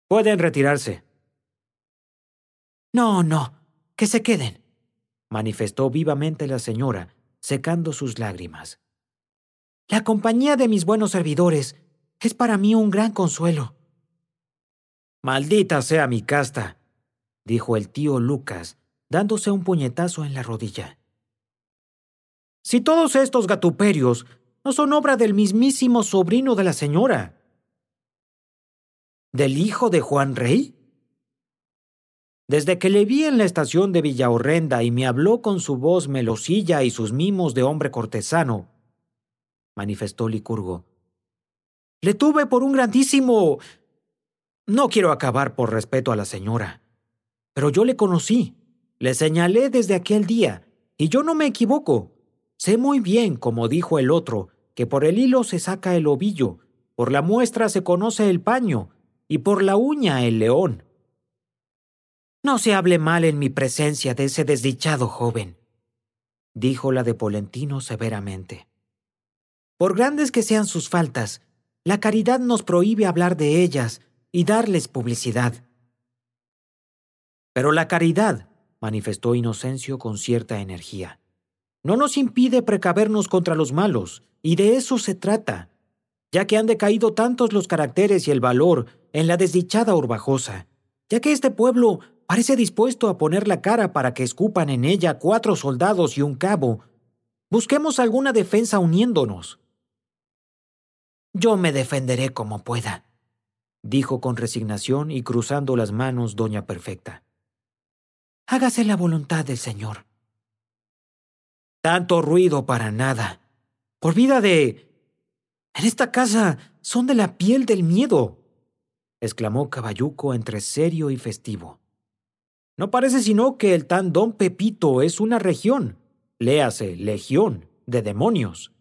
Pueden retirarse. No, que se queden, manifestó vivamente la señora, secando sus lágrimas. La compañía de mis buenos servidores es para mí un gran consuelo. Maldita sea mi casta, dijo el tío Lucas, dándose un puñetazo en la rodilla. Si todos estos gatuperios no son obra del mismísimo sobrino de la señora. ¿Del hijo de Juan Rey? Desde que le vi en la estación de Villahorrenda y me habló con su voz melosilla y sus mimos de hombre cortesano, manifestó Licurgo, le tuve por un grandísimo... No quiero acabar por respeto a la señora, pero yo le conocí, le señalé desde aquel día, y yo no me equivoco. Sé muy bien, como dijo el otro, que por el hilo se saca el ovillo, por la muestra se conoce el paño, y por la uña el león. No se hable mal en mi presencia de ese desdichado joven, dijo la de Polentino severamente. Por grandes que sean sus faltas, la caridad nos prohíbe hablar de ellas y darles publicidad. Pero la caridad, manifestó Inocencio con cierta energía, no nos impide precavernos contra los malos, y de eso se trata, ya que han decaído tantos los caracteres y el valor en la desdichada Urbajosa, ya que este pueblo parece dispuesto a poner la cara para que escupan en ella 4 soldados y un cabo. Busquemos alguna defensa uniéndonos. Yo me defenderé como pueda, dijo con resignación y cruzando las manos doña Perfecta. Hágase la voluntad del Señor. Tanto ruido para nada. Por vida de... En esta casa son de la piel del miedo, exclamó Caballuco entre serio y festivo. No parece sino que el tan don Pepito es una región, léase, legión, de demonios.